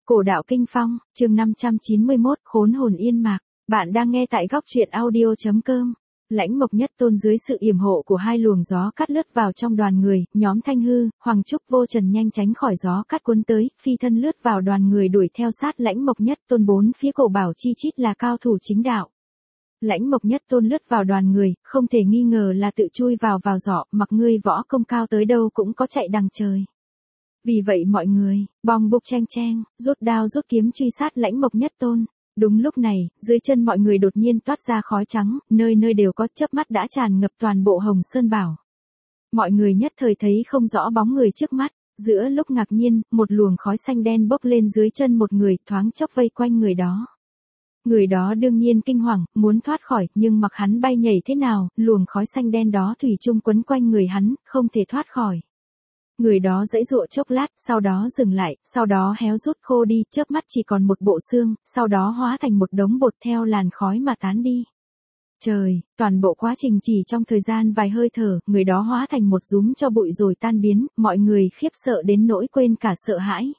Cổ đạo kinh phong, chương 591, khốn hồn yên mạc. Bạn đang nghe tại góc truyện audio.com. Lãnh Mộc Nhất Tôn dưới sự yểm hộ của hai luồng gió cắt lướt vào trong đoàn người, nhóm Thanh Hư, Hoàng Trúc Vô Trần nhanh tránh khỏi gió cắt cuốn tới, phi thân lướt vào đoàn người đuổi theo sát Lãnh Mộc Nhất Tôn bốn phía cổ bảo chi chít là cao thủ chính đạo. Lãnh Mộc Nhất Tôn lướt vào đoàn người, không thể nghi ngờ là tự chui vào giỏ, mặc ngươi võ công cao tới đâu cũng có chạy đằng trời. Vì vậy mọi người, bong bục chen chen, rút đao rút kiếm truy sát Lãnh Mộc Nhất Tôn. Đúng lúc này, dưới chân mọi người đột nhiên toát ra khói trắng, nơi nơi đều có, chớp mắt đã tràn ngập toàn bộ Hồng Sơn Bảo. Mọi người nhất thời thấy không rõ bóng người trước mắt, giữa lúc ngạc nhiên, một luồng khói xanh đen bốc lên dưới chân một người, thoáng chốc vây quanh người đó. Người đó đương nhiên kinh hoàng, muốn thoát khỏi, nhưng mặc hắn bay nhảy thế nào, luồng khói xanh đen đó thủy chung quấn quanh người hắn, không thể thoát khỏi. Người đó giãy giụa chốc lát, sau đó dừng lại, sau đó héo rút khô đi, chớp mắt chỉ còn một bộ xương, sau đó hóa thành một đống bột theo làn khói mà tán đi. Trời, toàn bộ quá trình chỉ trong thời gian vài hơi thở, người đó hóa thành một dúm cho bụi rồi tan biến, mọi người khiếp sợ đến nỗi quên cả sợ hãi.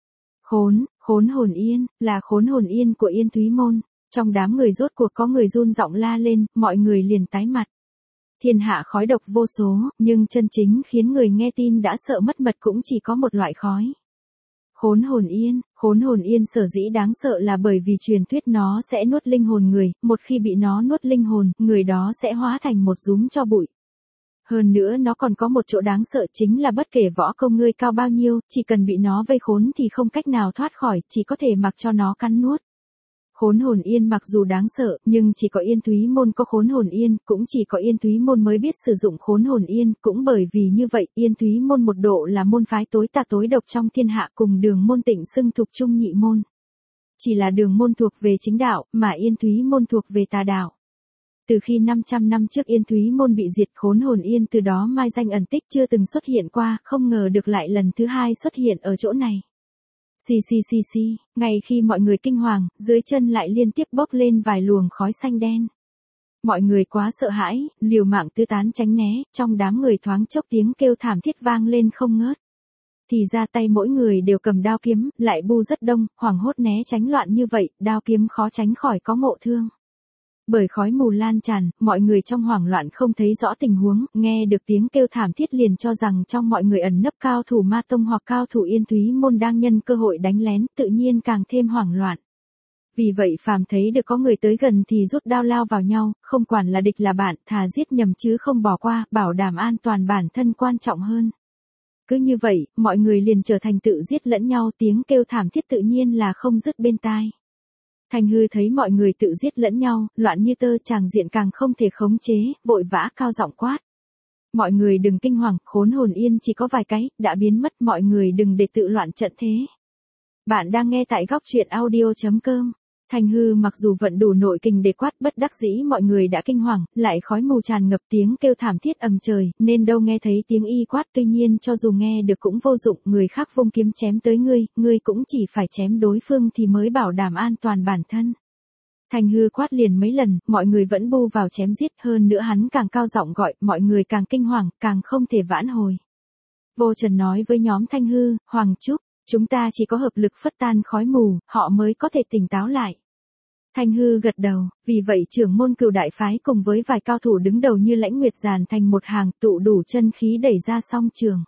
Khốn hồn yên, là khốn hồn yên của Yên Thúy Môn. Trong đám người rốt cuộc có người run giọng la lên, mọi người liền tái mặt. Thiên hạ khói độc vô số, nhưng chân chính khiến người nghe tin đã sợ mất mật cũng chỉ có một loại khói. Khốn hồn yên sở dĩ đáng sợ là bởi vì truyền thuyết nó sẽ nuốt linh hồn người, một khi bị nó nuốt linh hồn, người đó sẽ hóa thành một dúm tro bụi. Hơn nữa nó còn có một chỗ đáng sợ chính là bất kể võ công ngươi cao bao nhiêu, chỉ cần bị nó vây khốn thì không cách nào thoát khỏi, chỉ có thể mặc cho nó cắn nuốt. Khốn hồn yên mặc dù đáng sợ, nhưng chỉ có Yên Thúy Môn có khốn hồn yên, cũng chỉ có Yên Thúy Môn mới biết sử dụng khốn hồn yên, cũng bởi vì như vậy, Yên Thúy Môn một độ là môn phái tối tà tối độc trong thiên hạ cùng Đường Môn Tịnh xưng thục chung nhị môn. Chỉ là Đường Môn thuộc về chính đạo, mà Yên Thúy Môn thuộc về tà đạo. Từ khi 500 năm trước Yên Thúy Môn bị diệt, khốn hồn yên từ đó mai danh ẩn tích chưa từng xuất hiện qua, không ngờ được lại lần thứ hai xuất hiện ở chỗ này. Xì, ngay khi mọi người kinh hoàng, dưới chân lại liên tiếp bốc lên vài luồng khói xanh đen. Mọi người quá sợ hãi, liều mạng tứ tán tránh né, trong đám người thoáng chốc tiếng kêu thảm thiết vang lên không ngớt. Thì ra tay mỗi người đều cầm đao kiếm, lại bu rất đông, hoảng hốt né tránh loạn như vậy, đao kiếm khó tránh khỏi có ngộ thương. Bởi khói mù lan tràn, mọi người trong hoảng loạn không thấy rõ tình huống, nghe được tiếng kêu thảm thiết liền cho rằng trong mọi người ẩn nấp cao thủ Ma Tông hoặc cao thủ Yên Thúy Môn đang nhân cơ hội đánh lén, tự nhiên càng thêm hoảng loạn. Vì vậy phàm thấy được có người tới gần thì rút đao lao vào nhau, không quản là địch là bạn, thà giết nhầm chứ không bỏ qua, bảo đảm an toàn bản thân quan trọng hơn. Cứ như vậy, mọi người liền trở thành tự giết lẫn nhau, tiếng kêu thảm thiết tự nhiên là không dứt bên tai. Thanh Hư thấy mọi người tự giết lẫn nhau, loạn như tơ, tràng diện càng không thể khống chế, vội vã cao giọng quát. Mọi người đừng kinh hoàng, khốn hồn yên chỉ có vài cái, đã biến mất, mọi người đừng để tự loạn trận thế. Bạn đang nghe tại góc truyện audio.com. Thanh Hư mặc dù vận đủ nội kình để quát, bất đắc dĩ mọi người đã kinh hoàng, lại khói mù tràn ngập, tiếng kêu thảm thiết ầm trời, nên đâu nghe thấy tiếng y quát, tuy nhiên cho dù nghe được cũng vô dụng, người khác vung kiếm chém tới ngươi cũng chỉ phải chém đối phương thì mới bảo đảm an toàn bản thân. Thanh Hư quát liền mấy lần, mọi người vẫn bu vào chém giết, hơn nữa hắn càng cao giọng gọi, mọi người càng kinh hoàng, càng không thể vãn hồi. Vô Trần nói với nhóm Thanh Hư, Hoàng Trúc, chúng ta chỉ có hợp lực phất tan khói mù, họ mới có thể tỉnh táo lại. Thanh Hư gật đầu, vì vậy trưởng môn Cửu đại phái cùng với vài cao thủ đứng đầu như Lãnh Nguyệt dàn thành một hàng, tụ đủ chân khí đẩy ra song trường.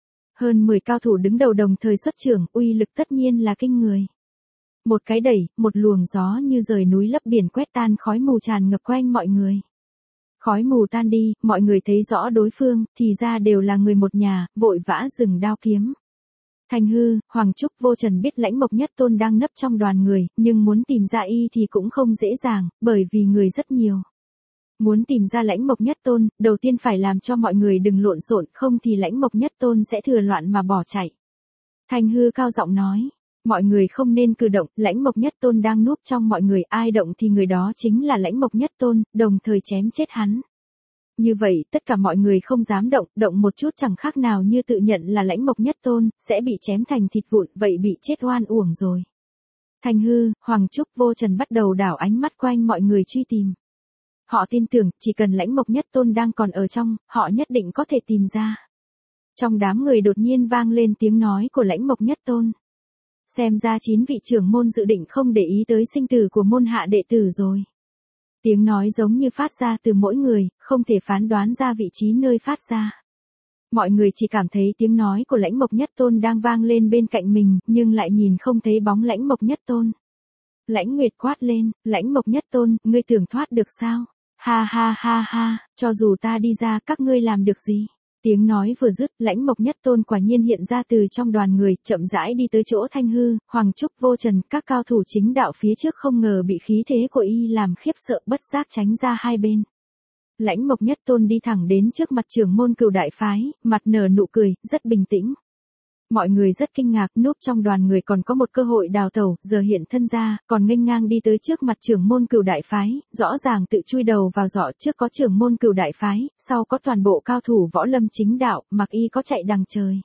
Hơn 10 cao thủ đứng đầu đồng thời xuất trường, uy lực tất nhiên là kinh người. Một cái đẩy, một luồng gió như rời núi lấp biển quét tan khói mù tràn ngập quanh mọi người. Khói mù tan đi, mọi người thấy rõ đối phương, thì ra đều là người một nhà, vội vã dừng đao kiếm. Thanh Hư, Hoàng Trúc, Vô Trần biết Lãnh Mộc Nhất Tôn đang nấp trong đoàn người, nhưng muốn tìm ra y thì cũng không dễ dàng, bởi vì người rất nhiều. Muốn tìm ra Lãnh Mộc Nhất Tôn, đầu tiên phải làm cho mọi người đừng lộn xộn, không thì Lãnh Mộc Nhất Tôn sẽ thừa loạn mà bỏ chạy. Thanh Hư cao giọng nói, mọi người không nên cử động, Lãnh Mộc Nhất Tôn đang núp trong mọi người, ai động thì người đó chính là Lãnh Mộc Nhất Tôn, đồng thời chém chết hắn. Như vậy, tất cả mọi người không dám động một chút chẳng khác nào như tự nhận là Lãnh Mộc Nhất Tôn, sẽ bị chém thành thịt vụn, vậy bị chết oan uổng rồi. Thanh Hư, Hoàng Trúc, Vô Trần bắt đầu đảo ánh mắt quanh mọi người truy tìm. Họ tin tưởng, chỉ cần Lãnh Mộc Nhất Tôn đang còn ở trong, họ nhất định có thể tìm ra. Trong đám người đột nhiên vang lên tiếng nói của Lãnh Mộc Nhất Tôn. Xem ra 9 vị trưởng môn dự định không để ý tới sinh tử của môn hạ đệ tử rồi. Tiếng nói giống như phát ra từ mỗi người, không thể phán đoán ra vị trí nơi phát ra. Mọi người chỉ cảm thấy tiếng nói của Lãnh Mộc Nhất Tôn đang vang lên bên cạnh mình, nhưng lại nhìn không thấy bóng Lãnh Mộc Nhất Tôn. Lãnh Nguyệt quát lên, Lãnh Mộc Nhất Tôn, ngươi tưởng thoát được sao? Ha ha ha ha, cho dù ta đi ra các ngươi làm được gì? Tiếng nói vừa dứt, Lãnh Mộc Nhất Tôn quả nhiên hiện ra từ trong đoàn người, chậm rãi đi tới chỗ Thanh Hư, Hoàng Trúc, Vô Trần, các cao thủ chính đạo phía trước không ngờ bị khí thế của y làm khiếp sợ, bất giác tránh ra hai bên. Lãnh Mộc Nhất Tôn đi thẳng đến trước mặt trưởng môn Cửu đại phái, mặt nở nụ cười, rất bình tĩnh. Mọi người rất kinh ngạc, núp trong đoàn người còn có một cơ hội đào tẩu, giờ hiện thân ra, còn nghênh ngang đi tới trước mặt trưởng môn Cửu đại phái, rõ ràng tự chui đầu vào giỏ, trước có trưởng môn Cửu đại phái, sau có toàn bộ cao thủ võ lâm chính đạo, mặc y có chạy đằng trời.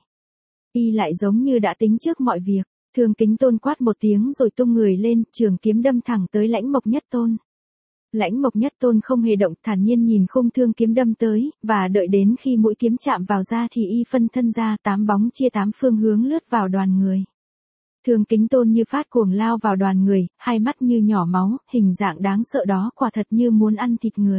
Y lại giống như đã tính trước mọi việc. Thương Kính Tôn quát một tiếng rồi tung người lên, trường kiếm đâm thẳng tới Lãnh Mộc Nhất Tôn. Lãnh Mộc Nhất Tôn không hề động, thản nhiên nhìn khung thương kiếm đâm tới, và đợi đến khi mũi kiếm chạm vào da thì y phân thân ra, 8 bóng chia 8 phương hướng lướt vào đoàn người. Thương Kính Tôn như phát cuồng lao vào đoàn người, hai mắt như nhỏ máu, hình dạng đáng sợ đó quả thật như muốn ăn thịt người.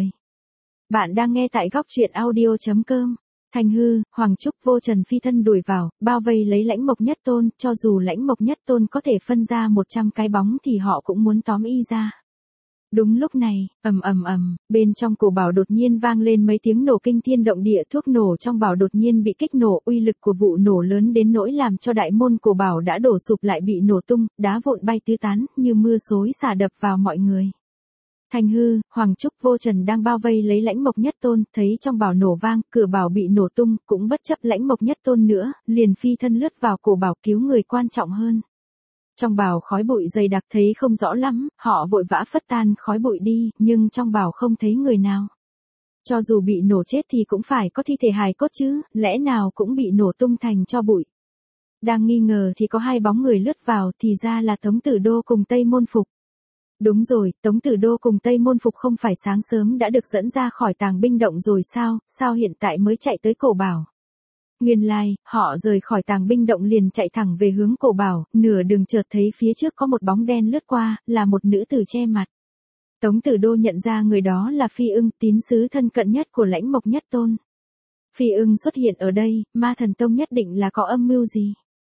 Bạn đang nghe tại góc truyện audio.com. Thanh Hư, Hoàng Trúc, Vô Trần phi thân đuổi vào, bao vây lấy Lãnh Mộc Nhất Tôn, cho dù Lãnh Mộc Nhất Tôn có thể phân ra 100 cái bóng thì họ cũng muốn tóm y ra. Đúng lúc này, ầm ầm ầm, bên trong cổ bảo đột nhiên vang lên mấy tiếng nổ kinh thiên động địa, thuốc nổ trong bảo đột nhiên bị kích nổ, uy lực của vụ nổ lớn đến nỗi làm cho đại môn cổ bảo đã đổ sụp lại bị nổ tung, đá vụn bay tứ tán, như mưa xối xả đập vào mọi người. Thanh Hư, Hoàng Trúc, Vô Trần đang bao vây lấy Lãnh Mộc Nhất Tôn, thấy trong bảo nổ vang, cửa bảo bị nổ tung, cũng bất chấp Lãnh Mộc Nhất Tôn nữa, liền phi thân lướt vào cổ bảo cứu người quan trọng hơn. Trong bảo khói bụi dày đặc thấy không rõ lắm, họ vội vã phất tan khói bụi đi, nhưng trong bảo không thấy người nào. Cho dù bị nổ chết thì cũng phải có thi thể hài cốt chứ, lẽ nào cũng bị nổ tung thành tro bụi. Đang nghi ngờ thì có hai bóng người lướt vào, thì ra là Tống Tử Đô cùng Tây Môn Phục. Đúng rồi, Tống Tử Đô cùng Tây Môn Phục không phải sáng sớm đã được dẫn ra khỏi tàng binh động rồi sao hiện tại mới chạy tới cổ bảo. Nguyên lai, họ rời khỏi tàng binh động liền chạy thẳng về hướng cổ bảo, nửa đường chợt thấy phía trước có một bóng đen lướt qua, là một nữ tử che mặt. Tống Tử Đô nhận ra người đó là Phi Ưng, tín sứ thân cận nhất của Lãnh Mộc Nhất Tôn. Phi Ưng xuất hiện ở đây, Ma Thần Tông nhất định là có âm mưu gì.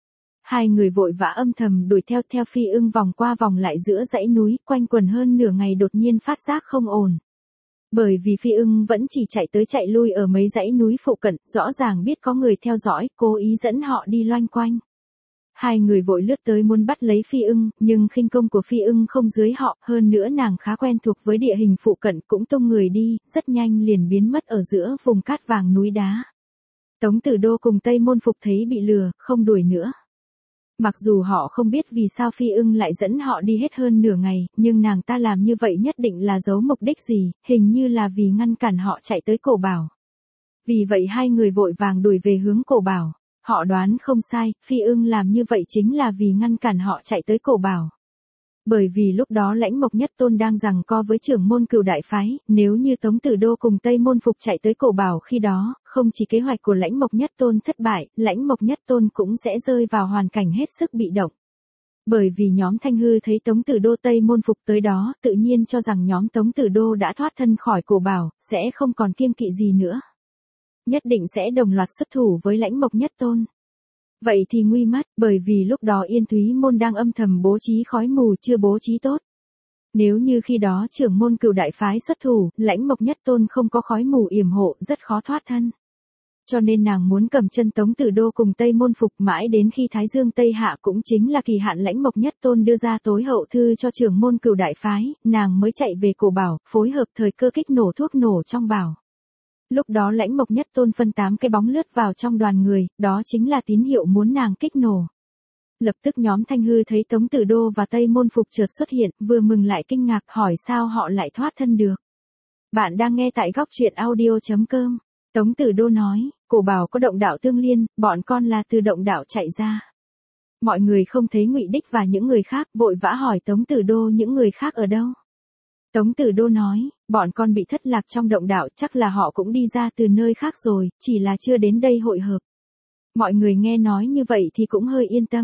Hai người vội vã âm thầm đuổi theo Phi Ưng vòng qua vòng lại giữa dãy núi, quanh quần hơn nửa ngày đột nhiên phát giác không ổn. Bởi vì Phi Ưng vẫn chỉ chạy tới chạy lui ở mấy dãy núi phụ cận, rõ ràng biết có người theo dõi, cố ý dẫn họ đi loanh quanh. Hai người vội lướt tới muốn bắt lấy Phi Ưng, nhưng khinh công của Phi Ưng không dưới họ, hơn nữa nàng khá quen thuộc với địa hình phụ cận, cũng tung người đi, rất nhanh liền biến mất ở giữa vùng cát vàng núi đá. Tống Tử Đô cùng Tây Môn Phục thấy bị lừa, không đuổi nữa. Mặc dù họ không biết vì sao Phi Ưng lại dẫn họ đi hết hơn nửa ngày, nhưng nàng ta làm như vậy nhất định là giấu mục đích gì, hình như là vì ngăn cản họ chạy tới cổ bảo. Vì vậy hai người vội vàng đuổi về hướng cổ bảo. Họ đoán không sai, Phi Ưng làm như vậy chính là vì ngăn cản họ chạy tới cổ bảo. Bởi vì lúc đó Lãnh Mộc Nhất Tôn đang giằng co với trưởng môn Cửu đại phái, nếu như Tống Tử Đô cùng Tây Môn Phục chạy tới cổ bảo khi đó, không chỉ kế hoạch của Lãnh Mộc Nhất Tôn thất bại, Lãnh Mộc Nhất Tôn cũng sẽ rơi vào hoàn cảnh hết sức bị động. Bởi vì nhóm Thanh Hư thấy Tống Tử Đô Tây Môn Phục tới đó, tự nhiên cho rằng nhóm Tống Tử Đô đã thoát thân khỏi cổ bảo, sẽ không còn kiêng kỵ gì nữa. Nhất định sẽ đồng loạt xuất thủ với Lãnh Mộc Nhất Tôn. Vậy thì nguy mất, bởi vì lúc đó Yên Thúy Môn đang âm thầm bố trí khói mù chưa bố trí tốt. Nếu như khi đó trưởng môn Cửu đại phái xuất thủ, Lãnh Mộc Nhất Tôn không có khói mù yểm hộ, rất khó thoát thân. Cho nên nàng muốn cầm chân Tống Tử Đô cùng Tây Môn Phục mãi đến khi Thái Dương Tây hạ cũng chính là kỳ hạn Lãnh Mộc Nhất Tôn đưa ra tối hậu thư cho trưởng môn Cửu đại phái, nàng mới chạy về cổ bảo, phối hợp thời cơ kích nổ thuốc nổ trong bảo. Lúc đó Lãnh Mộc Nhất Tôn phân 8 cái bóng lướt vào trong đoàn người, đó chính là tín hiệu muốn nàng kích nổ. Lập tức nhóm Thanh Hư thấy Tống Tử Đô và Tây Môn Phục chợt xuất hiện, vừa mừng lại kinh ngạc hỏi sao họ lại thoát thân được. Bạn đang nghe tại góc truyện audio.com. Tống Tử Đô nói, cổ bảo có động đạo tương liên, bọn con là từ động đạo chạy ra. Mọi người không thấy Ngụy Đích và những người khác, vội vã hỏi Tống Tử Đô những người khác ở đâu. Tống Tử Đô nói, bọn con bị thất lạc trong động đạo, chắc là họ cũng đi ra từ nơi khác rồi, chỉ là chưa đến đây hội hợp. Mọi người nghe nói như vậy thì cũng hơi yên tâm.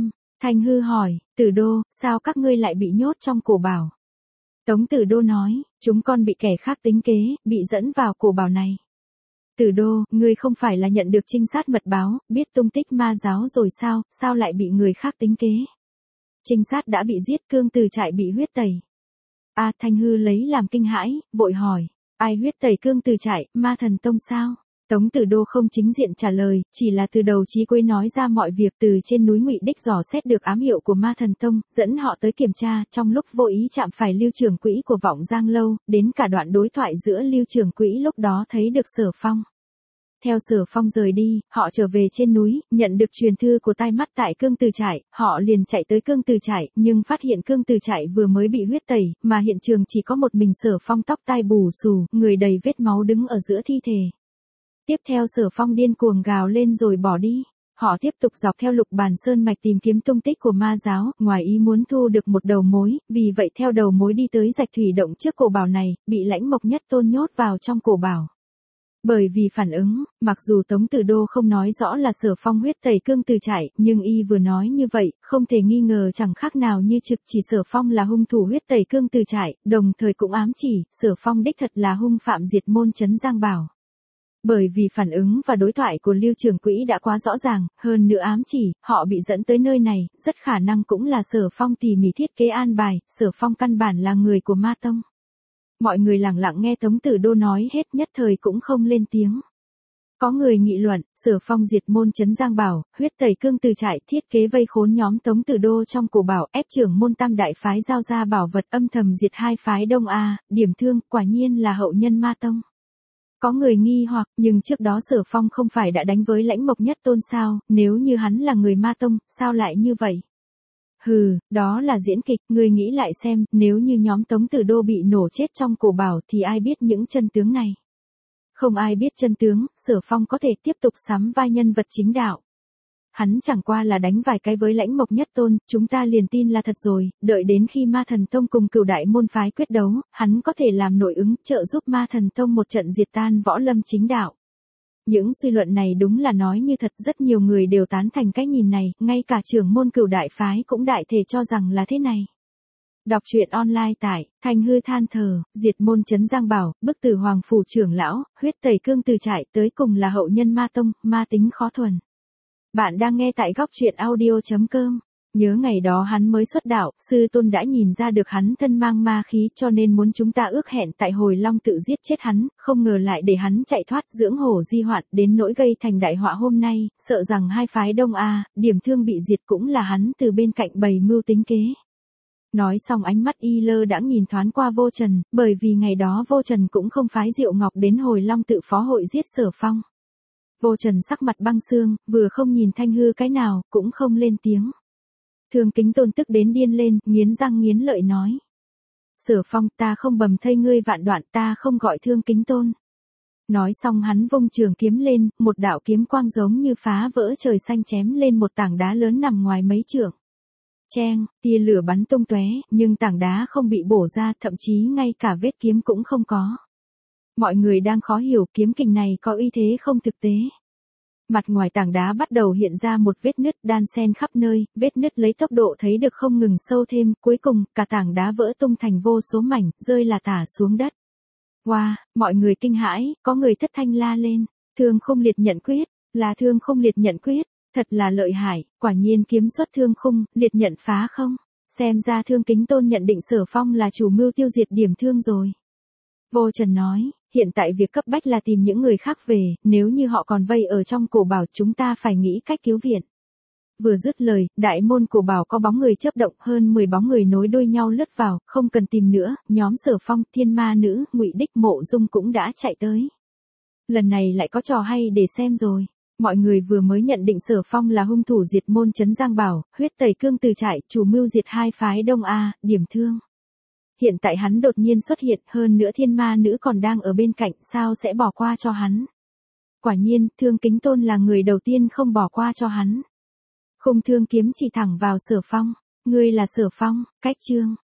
Thanh Hư hỏi, Tử Đô, sao các ngươi lại bị nhốt trong cổ bảo? Tống Tử Đô nói, chúng con bị kẻ khác tính kế, bị dẫn vào cổ bảo này. Tử Đô, ngươi không phải là nhận được trinh sát mật báo, biết tung tích ma giáo rồi sao lại bị người khác tính kế? Trinh sát đã bị giết, Cương Từ Trại bị huyết tẩy. Thanh Hư lấy làm kinh hãi, vội hỏi, ai huyết tẩy Cương Từ Trại, Ma Thần Tông sao? Tống Tử Đô không chính diện trả lời, chỉ là từ đầu chí cuối nói ra mọi việc. Từ trên núi Ngụy Đích dò xét được ám hiệu của Ma Thần Tông, dẫn họ tới kiểm tra, trong lúc vô ý chạm phải Lưu trưởng quỹ của Vọng Giang Lâu, đến cả đoạn đối thoại giữa Lưu trưởng quỹ lúc đó thấy được Sở Phong. Theo Sở Phong rời đi, họ trở về trên núi, nhận được truyền thư của tai mắt tại Cương Từ Trại, họ liền chạy tới Cương Từ Trại, nhưng phát hiện Cương Từ Trại vừa mới bị huyết tẩy, mà hiện trường chỉ có một mình Sở Phong tóc tai bù xù, người đầy vết máu đứng ở giữa thi thể. Tiếp theo Sở Phong điên cuồng gào lên rồi bỏ đi. Họ tiếp tục dọc theo Lục Bàn Sơn mạch tìm kiếm tung tích của ma giáo, ngoài ý muốn thu được một đầu mối, vì vậy theo đầu mối đi tới Rạch Thủy Động trước cổ bảo này, bị Lãnh Mộc Nhất Tôn nhốt vào trong cổ bảo. Bởi vì phản ứng, mặc dù Tống Tử Đô không nói rõ là Sở Phong huyết tẩy Cương Từ Trại, nhưng y vừa nói như vậy, không thể nghi ngờ chẳng khác nào như trực chỉ Sở Phong là hung thủ huyết tẩy Cương Từ Trại, đồng thời cũng ám chỉ, Sở Phong đích thật là hung phạm diệt môn trấn Giang Bảo. Bởi vì phản ứng và đối thoại của Lưu trưởng quỹ đã quá rõ ràng, hơn nữa ám chỉ, họ bị dẫn tới nơi này, rất khả năng cũng là Sở Phong tỉ mỉ thiết kế an bài, Sở Phong căn bản là người của Ma Tông. Mọi người lặng lặng nghe Tống Tử Đô nói hết, nhất thời cũng không lên tiếng. Có người nghị luận, Sở Phong diệt môn trấn Giang Bảo, huyết tẩy Cương Từ Trại, thiết kế vây khốn nhóm Tống Tử Đô trong cổ bảo, ép trưởng môn Tam Đại phái giao ra bảo vật, âm thầm diệt hai phái Đông A, Điểm Thương, quả nhiên là hậu nhân Ma Tông. Có người nghi hoặc, nhưng trước đó Sở Phong không phải đã đánh với Lãnh Mộc Nhất Tôn sao, nếu như hắn là người Ma Tông, sao lại như vậy? Hừ, đó là diễn kịch, ngươi nghĩ lại xem, nếu như nhóm Tống Tử Đô bị nổ chết trong cổ bảo thì ai biết những chân tướng này? Không ai biết chân tướng, Sở Phong có thể tiếp tục sắm vai nhân vật chính đạo. Hắn chẳng qua là đánh vài cái với Lãnh Mộc Nhất Tôn, chúng ta liền tin là thật rồi, đợi đến khi Ma Thần Tông cùng Cửu Đại môn phái quyết đấu, hắn có thể làm nội ứng, trợ giúp Ma Thần Tông một trận diệt tan võ lâm chính đạo. Những suy luận này đúng là nói như thật, rất nhiều người đều tán thành cái nhìn này, ngay cả trưởng môn Cửu Đại phái cũng đại thể cho rằng là thế này. Đọc truyện online tại Thanh Hư than thở, diệt môn trấn Giang Bảo, bức tử Hoàng phủ trưởng lão, huyết tẩy Cương Từ Trại, tới cùng là hậu nhân Ma Tông, ma tính khó thuần. Bạn đang nghe tại góc truyện audio.com. Nhớ ngày đó hắn mới xuất đạo, sư tôn đã nhìn ra được hắn thân mang ma khí, cho nên muốn chúng ta ước hẹn tại Hồi Long tự giết chết hắn, không ngờ lại để hắn chạy thoát dưỡng hổ di hoạn, đến nỗi gây thành đại họa hôm nay, sợ rằng hai phái Đông A, Điểm Thương bị diệt cũng là hắn từ bên cạnh bày mưu tính kế. Nói xong ánh mắt y lơ đãng nhìn thoáng qua Vô Trần, bởi vì ngày đó Vô Trần cũng không phái Diệu Ngọc đến Hồi Long tự phó hội giết Sở Phong. Vô Trần sắc mặt băng xương, vừa không nhìn Thanh Hư cái nào, cũng không lên tiếng. Thương Kính Tôn tức đến điên lên, nghiến răng nghiến lợi nói. Sở Phong, ta không bầm thây ngươi vạn đoạn, ta không gọi Thương Kính Tôn. Nói xong hắn vung trường kiếm lên, một đạo kiếm quang giống như phá vỡ trời xanh chém lên một tảng đá lớn nằm ngoài mấy trượng. Cheng, tia lửa bắn tung tóe, nhưng tảng đá không bị bổ ra, thậm chí ngay cả vết kiếm cũng không có. Mọi người đang khó hiểu kiếm kình này có uy thế không thực tế. Mặt ngoài tảng đá bắt đầu hiện ra một vết nứt đan xen khắp nơi, vết nứt lấy tốc độ thấy được không ngừng sâu thêm, cuối cùng, cả tảng đá vỡ tung thành vô số mảnh, rơi là tả xuống đất. Wow, mọi người kinh hãi, có người thất thanh la lên, Thương Khung Liệt nhận quyết, là Thương Khung Liệt nhận quyết, thật là lợi hại, quả nhiên kiếm xuất Thương Khung, Liệt nhận phá không, xem ra Thương Kính Tôn nhận định Sở Phong là chủ mưu tiêu diệt Điểm Thương rồi. Vô Trần nói, hiện tại việc cấp bách là tìm những người khác về, nếu như họ còn vây ở trong cổ bảo chúng ta phải nghĩ cách cứu viện. Vừa dứt lời, đại môn cổ bảo có bóng người chớp động, hơn 10 bóng người nối đuôi nhau lướt vào, không cần tìm nữa, nhóm Sở Phong, Thiên Ma Nữ, Ngụy Đích, Mộ Dung cũng đã chạy tới. Lần này lại có trò hay để xem rồi. Mọi người vừa mới nhận định Sở Phong là hung thủ diệt môn trấn Giang Bảo, huyết tẩy Cương Từ Trại, chủ mưu diệt hai phái Đông A, Điểm Thương. Hiện tại hắn đột nhiên xuất hiện, hơn nữa Thiên Ma Nữ còn đang ở bên cạnh, sao sẽ bỏ qua cho hắn? Quả nhiên, Thương Kính Tôn là người đầu tiên không bỏ qua cho hắn. Khung thương kiếm chỉ thẳng vào Sở Phong. Ngươi là Sở Phong, cách chương.